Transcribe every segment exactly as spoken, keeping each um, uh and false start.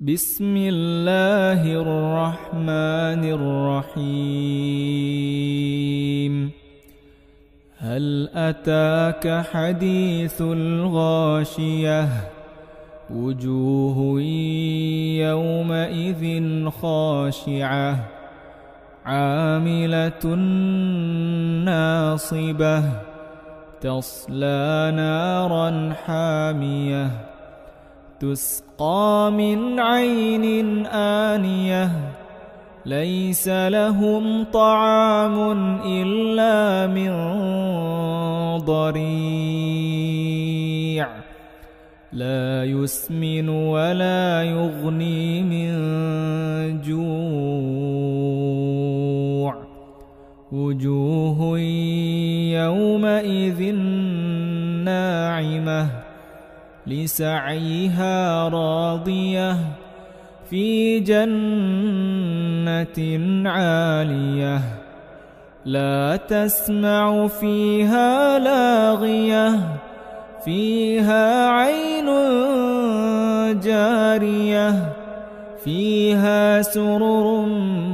بسم الله الرحمن الرحيم. هل أتاك حديث الغاشية؟ وجوه يومئذ خاشعة عاملة ناصبة تصلى نارا حامية تسقى من عين آنية ليس لهم طعام إلا من ضريع لا يسمن ولا يغني من جوع وجوه يومئذ ناعمة لسعيها راضية في جنة عالية لا تسمع فيها لاغية فيها عين جارية فيها سرر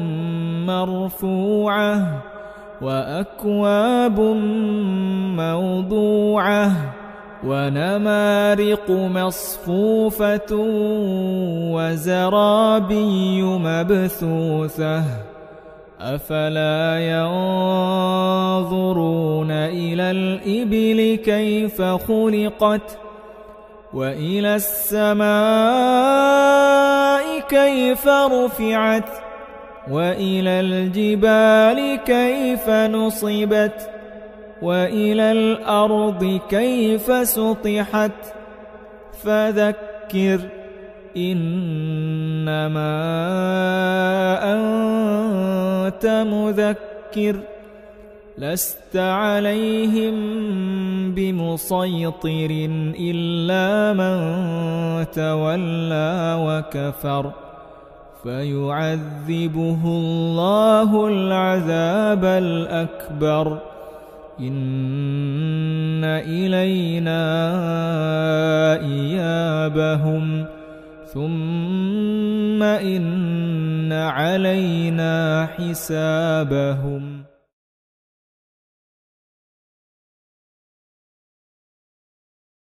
مرفوعة وأكواب موضوعة ونمارق مصفوفة وزرابي مبثوثة أفلا ينظرون إلى الإبل كيف خلقت وإلى السماء كيف رفعت وإلى الجبال كيف نصبت وإلى الأرض كيف سطحت فذكر إنما أنت مذكر لست عليهم بمسيطر إلا من تولى وكفر فيعذبه الله العذاب الأكبر إن إلينا إيابهم ثم إن علينا حسابهم.